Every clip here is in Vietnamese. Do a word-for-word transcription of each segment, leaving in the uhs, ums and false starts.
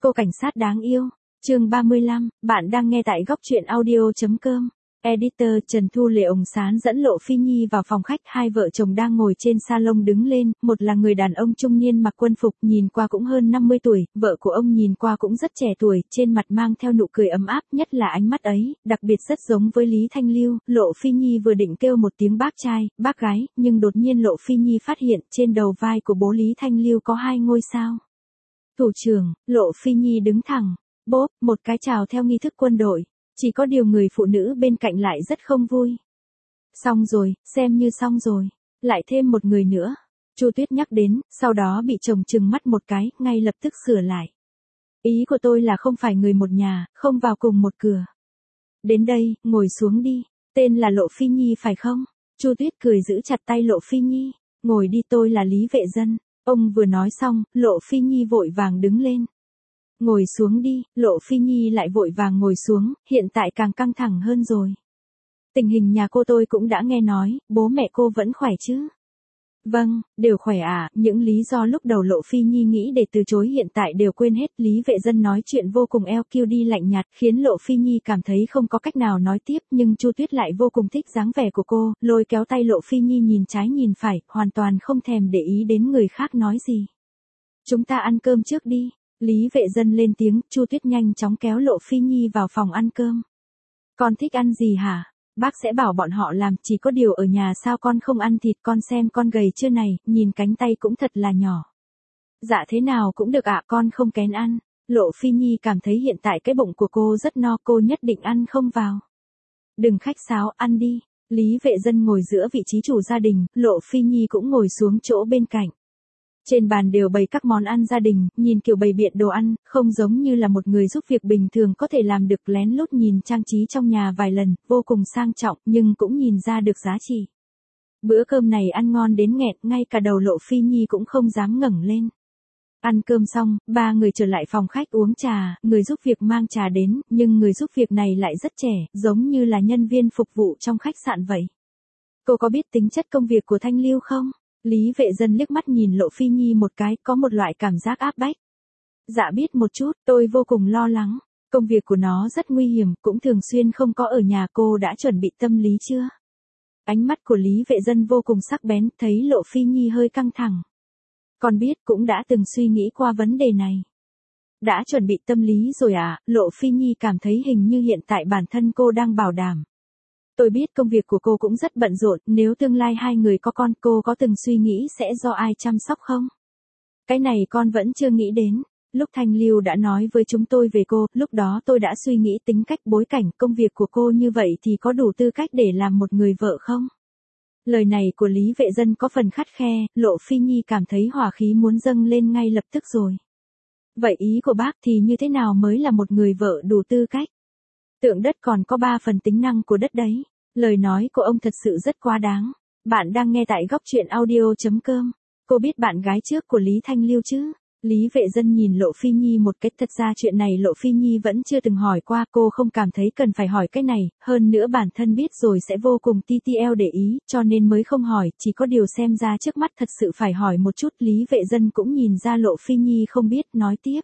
Cô cảnh sát đáng yêu. Chương ba mươi lăm, bạn đang nghe tại góc truyện audio chấm com. Editor Trần Thu Lệ ồng sán dẫn Lộ Phi Nhi vào phòng khách, hai vợ chồng đang ngồi trên salon đứng lên, một là người đàn ông trung niên mặc quân phục, nhìn qua cũng hơn năm mươi tuổi, vợ của ông nhìn qua cũng rất trẻ tuổi, trên mặt mang theo nụ cười ấm áp, nhất là ánh mắt ấy, đặc biệt rất giống với Lý Thanh Lưu. Lộ Phi Nhi vừa định kêu một tiếng bác trai, bác gái, nhưng đột nhiên Lộ Phi Nhi phát hiện trên đầu vai của bố Lý Thanh Lưu có hai ngôi sao. Thủ trưởng. Lộ Phi Nhi đứng thẳng, bốp, một cái chào theo nghi thức quân đội. Chỉ có điều người phụ nữ bên cạnh lại rất không vui. Xong rồi, xem như xong rồi. Lại thêm một người nữa. Chu Tuyết nhắc đến, sau đó bị chồng trừng mắt một cái, ngay lập tức sửa lại. Ý của tôi là không phải người một nhà, không vào cùng một cửa. Đến đây, ngồi xuống đi. Tên là Lộ Phi Nhi phải không? Chu Tuyết cười giữ chặt tay Lộ Phi Nhi. Ngồi đi, tôi là Lý Vệ Dân. Ông vừa nói xong, Lộ Phi Nhi vội vàng đứng lên. Ngồi xuống đi. Lộ Phi Nhi lại vội vàng ngồi xuống, hiện tại càng căng thẳng hơn rồi. Tình hình nhà cô tôi cũng đã nghe nói, bố mẹ cô vẫn khỏe chứ? Vâng, đều khỏe à. Những lý do lúc đầu Lộ Phi Nhi nghĩ để từ chối hiện tại đều quên hết. Lý Vệ Dân nói chuyện vô cùng eo kiêu đi lạnh nhạt, khiến Lộ Phi Nhi cảm thấy không có cách nào nói tiếp, nhưng Chu Tuyết lại vô cùng thích dáng vẻ của cô, lôi kéo tay Lộ Phi Nhi nhìn trái nhìn phải, hoàn toàn không thèm để ý đến người khác nói gì. Chúng ta ăn cơm trước đi. Lý Vệ Dân lên tiếng, Chu Tuyết nhanh chóng kéo Lộ Phi Nhi vào phòng ăn cơm. Con thích ăn gì hả? Bác sẽ bảo bọn họ làm, chỉ có điều ở nhà sao con không ăn thịt, con xem con gầy chưa này, nhìn cánh tay cũng thật là nhỏ. Dạ thế nào cũng được ạ, con không kén ăn. Lộ Phi Nhi cảm thấy hiện tại cái bụng của cô rất no, cô nhất định ăn không vào. Đừng khách sáo, ăn đi. Lý Vệ Dân ngồi giữa vị trí chủ gia đình, Lộ Phi Nhi cũng ngồi xuống chỗ bên cạnh. Trên bàn đều bày các món ăn gia đình, nhìn kiểu bày biện đồ ăn, không giống như là một người giúp việc bình thường có thể làm được, lén lút nhìn trang trí trong nhà vài lần, vô cùng sang trọng, nhưng cũng nhìn ra được giá trị. Bữa cơm này ăn ngon đến nghẹt, ngay cả đầu Lộ Phi Nhi cũng không dám ngẩng lên. Ăn cơm xong, ba người trở lại phòng khách uống trà, người giúp việc mang trà đến, nhưng người giúp việc này lại rất trẻ, giống như là nhân viên phục vụ trong khách sạn vậy. Cô có biết tính chất công việc của Thanh Lưu không? Lý Vệ Dân liếc mắt nhìn Lộ Phi Nhi một cái, có một loại cảm giác áp bách. Dạ biết một chút, tôi vô cùng lo lắng. Công việc của nó rất nguy hiểm, cũng thường xuyên không có ở nhà. Cô đã chuẩn bị tâm lý chưa? Ánh mắt của Lý Vệ Dân vô cùng sắc bén, thấy Lộ Phi Nhi hơi căng thẳng. Con biết, cũng đã từng suy nghĩ qua vấn đề này. Đã chuẩn bị tâm lý rồi à? Lộ Phi Nhi cảm thấy hình như hiện tại bản thân cô đang bảo đảm. Tôi biết công việc của cô cũng rất bận rộn, nếu tương lai hai người có con, cô có từng suy nghĩ sẽ do ai chăm sóc không? Cái này con vẫn chưa nghĩ đến. Lúc Thanh Lưu đã nói với chúng tôi về cô, lúc đó tôi đã suy nghĩ tính cách, bối cảnh, công việc của cô như vậy thì có đủ tư cách để làm một người vợ không? Lời này của Lý Vệ Dân có phần khắt khe, Lộ Phi Nhi cảm thấy hỏa khí muốn dâng lên ngay lập tức rồi. Vậy ý của bác thì như thế nào mới là một người vợ đủ tư cách? Tượng đất còn có ba phần tính năng của đất đấy. Lời nói của ông thật sự rất quá đáng. Bạn đang nghe tại góc truyện audio chấm com. Cô biết bạn gái trước của Lý Thanh Lưu chứ? Lý Vệ Dân nhìn Lộ Phi Nhi một cái, thật ra chuyện này Lộ Phi Nhi vẫn chưa từng hỏi qua, cô không cảm thấy cần phải hỏi cái này, hơn nữa bản thân biết rồi sẽ vô cùng ti ti eo để ý, cho nên mới không hỏi, chỉ có điều xem ra trước mắt thật sự phải hỏi một chút. Lý Vệ Dân cũng nhìn ra Lộ Phi Nhi không biết, nói tiếp.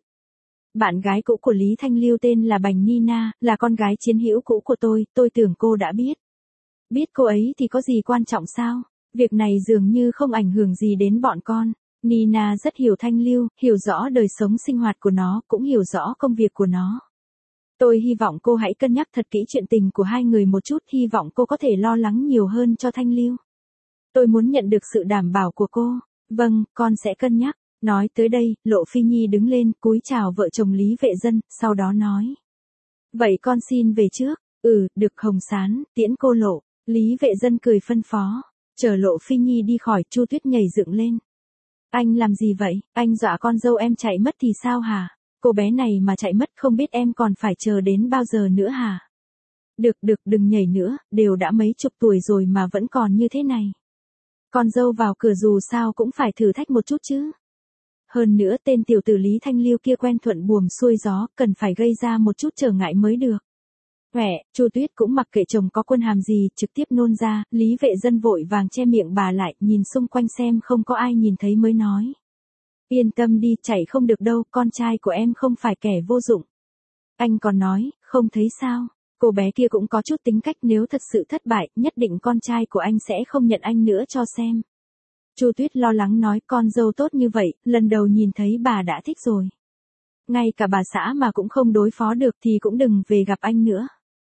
Bạn gái cũ của Lý Thanh Lưu tên là Bành Nina, là con gái chiến hữu cũ của tôi, tôi tưởng cô đã biết. Biết cô ấy thì có gì quan trọng sao? Việc này dường như không ảnh hưởng gì đến bọn con. Nina rất hiểu Thanh Lưu, hiểu rõ đời sống sinh hoạt của nó, cũng hiểu rõ công việc của nó. Tôi hy vọng cô hãy cân nhắc thật kỹ chuyện tình của hai người một chút, hy vọng cô có thể lo lắng nhiều hơn cho Thanh Lưu. Tôi muốn nhận được sự đảm bảo của cô. Vâng, con sẽ cân nhắc. Nói tới đây, Lộ Phi Nhi đứng lên, cúi chào vợ chồng Lý Vệ Dân, sau đó nói. Vậy con xin về trước. Ừ, được Hồng Sán, tiễn cô Lộ. Lý Vệ Dân cười phân phó. Chờ Lộ Phi Nhi đi khỏi, Chu Tuyết nhảy dựng lên. Anh làm gì vậy? Anh dọa con dâu em chạy mất thì sao hả? Cô bé này mà chạy mất không biết em còn phải chờ đến bao giờ nữa hả? Được được, đừng nhảy nữa, đều đã mấy chục tuổi rồi mà vẫn còn như thế này. Con dâu vào cửa dù sao cũng phải thử thách một chút chứ. Hơn nữa tên tiểu tử Lý Thanh Lưu kia quen thuận buồm xuôi gió, cần phải gây ra một chút trở ngại mới được. Huệ, Chu Tuyết cũng mặc kệ chồng có quân hàm gì, trực tiếp nôn ra. Lý Vệ Dân vội vàng che miệng bà lại, nhìn xung quanh xem không có ai nhìn thấy mới nói. Yên tâm đi, chạy không được đâu, con trai của em không phải kẻ vô dụng. Anh còn nói, không thấy sao, cô bé kia cũng có chút tính cách, nếu thật sự thất bại, nhất định con trai của anh sẽ không nhận anh nữa cho xem. Chu Tuyết lo lắng nói, con dâu tốt như vậy, lần đầu nhìn thấy bà đã thích rồi. Ngay cả bà xã mà cũng không đối phó được thì cũng đừng về gặp anh nữa.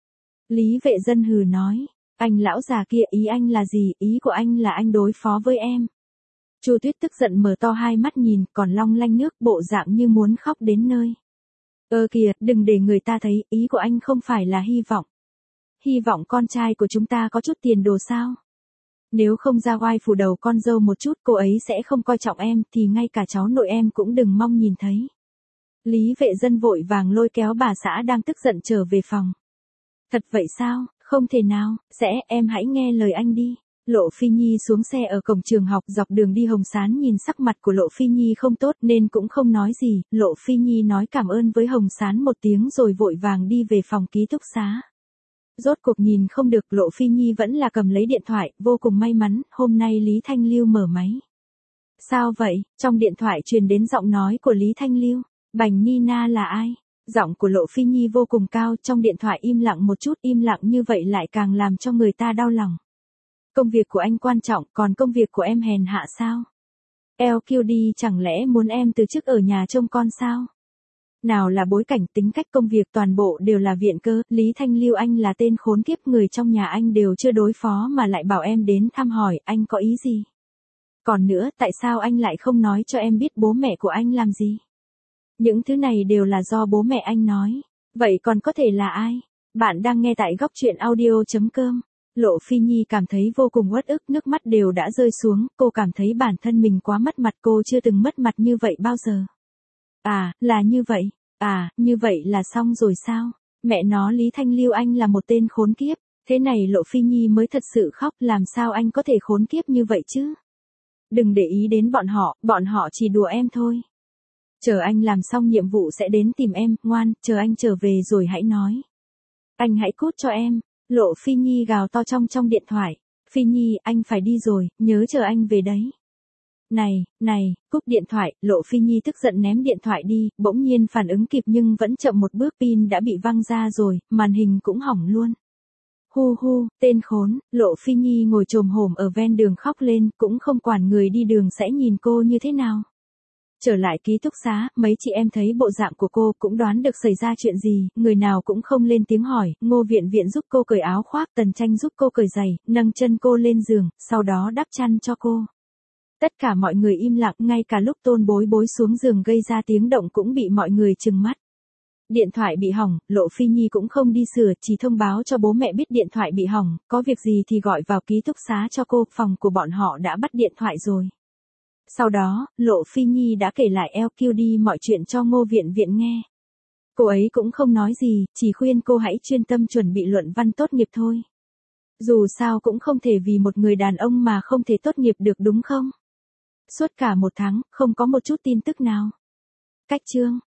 Lý Vệ Dân hừ nói, anh lão già kia, ý anh là gì, ý của anh là anh đối phó với em. Chu Tuyết tức giận mở to hai mắt nhìn, còn long lanh nước, bộ dạng như muốn khóc đến nơi. Ơ kìa, đừng để người ta thấy, ý của anh không phải là hy vọng. Hy vọng con trai của chúng ta có chút tiền đồ sao? Nếu không ra oai phủ đầu con dâu một chút, cô ấy sẽ không coi trọng em, thì ngay cả cháu nội em cũng đừng mong nhìn thấy. Lý Vệ Dân vội vàng lôi kéo bà xã đang tức giận trở về phòng. Thật vậy sao, không thể nào, sẽ, em hãy nghe lời anh đi. Lộ Phi Nhi xuống xe ở cổng trường học, dọc đường đi Hồng Sán nhìn sắc mặt của Lộ Phi Nhi không tốt nên cũng không nói gì. Lộ Phi Nhi nói cảm ơn với Hồng Sán một tiếng rồi vội vàng đi về phòng ký túc xá. Rốt cuộc nhìn không được, Lộ Phi Nhi vẫn là cầm lấy điện thoại, vô cùng may mắn, hôm nay Lý Thanh Lưu mở máy. Sao vậy? Trong điện thoại truyền đến giọng nói của Lý Thanh Lưu. Bành Nina là ai? Giọng của Lộ Phi Nhi vô cùng cao, trong điện thoại im lặng một chút, im lặng như vậy lại càng làm cho người ta đau lòng. Công việc của anh quan trọng, còn công việc của em hèn hạ sao? lờ quy đê chẳng lẽ muốn em từ chức ở nhà trông con sao? Nào là bối cảnh, tính cách, công việc, toàn bộ đều là viện cơ. Lý Thanh Lưu anh là tên khốn kiếp, người trong nhà anh đều chưa đối phó mà lại bảo em đến thăm hỏi, anh có ý gì? Còn nữa, tại sao anh lại không nói cho em biết bố mẹ của anh làm gì? Những thứ này đều là do bố mẹ anh nói. Vậy còn có thể là ai? Bạn đang nghe tại góc truyện audio chấm com. Lộ Phi Nhi cảm thấy vô cùng uất ức, nước mắt đều đã rơi xuống, cô cảm thấy bản thân mình quá mất mặt, cô chưa từng mất mặt như vậy bao giờ. À, là như vậy, à, như vậy là xong rồi sao? Mẹ nó, Lý Thanh Lưu anh là một tên khốn kiếp, thế này Lộ Phi Nhi mới thật sự khóc, làm sao anh có thể khốn kiếp như vậy chứ? Đừng để ý đến bọn họ, bọn họ chỉ đùa em thôi. Chờ anh làm xong nhiệm vụ sẽ đến tìm em, ngoan, chờ anh trở về rồi hãy nói. Anh hãy cút cho em. Lộ Phi Nhi gào to trong trong điện thoại. Phi Nhi, anh phải đi rồi, nhớ chờ anh về đấy. Này, này, cúp điện thoại, Lộ Phi Nhi tức giận ném điện thoại đi, bỗng nhiên phản ứng kịp nhưng vẫn chậm một bước, pin đã bị văng ra rồi, màn hình cũng hỏng luôn. Hu hu, tên khốn. Lộ Phi Nhi ngồi chồm hổm ở ven đường khóc lên, cũng không quản người đi đường sẽ nhìn cô như thế nào. Trở lại ký túc xá, mấy chị em thấy bộ dạng của cô cũng đoán được xảy ra chuyện gì, người nào cũng không lên tiếng hỏi. Ngô Viện Viện giúp cô cởi áo khoác, Tần Tranh giúp cô cởi giày, nâng chân cô lên giường, sau đó đắp chăn cho cô. Tất cả mọi người im lặng, ngay cả lúc Tôn Bối Bối xuống giường gây ra tiếng động cũng bị mọi người trừng mắt. Điện thoại bị hỏng, Lộ Phi Nhi cũng không đi sửa, chỉ thông báo cho bố mẹ biết điện thoại bị hỏng, có việc gì thì gọi vào ký túc xá cho cô, phòng của bọn họ đã bắt điện thoại rồi. Sau đó, Lộ Phi Nhi đã kể lại lờ quy đê mọi chuyện cho Ngô Viện Viện nghe. Cô ấy cũng không nói gì, chỉ khuyên cô hãy chuyên tâm chuẩn bị luận văn tốt nghiệp thôi. Dù sao cũng không thể vì một người đàn ông mà không thể tốt nghiệp được đúng không? Suốt cả một tháng, không có một chút tin tức nào. Cách chương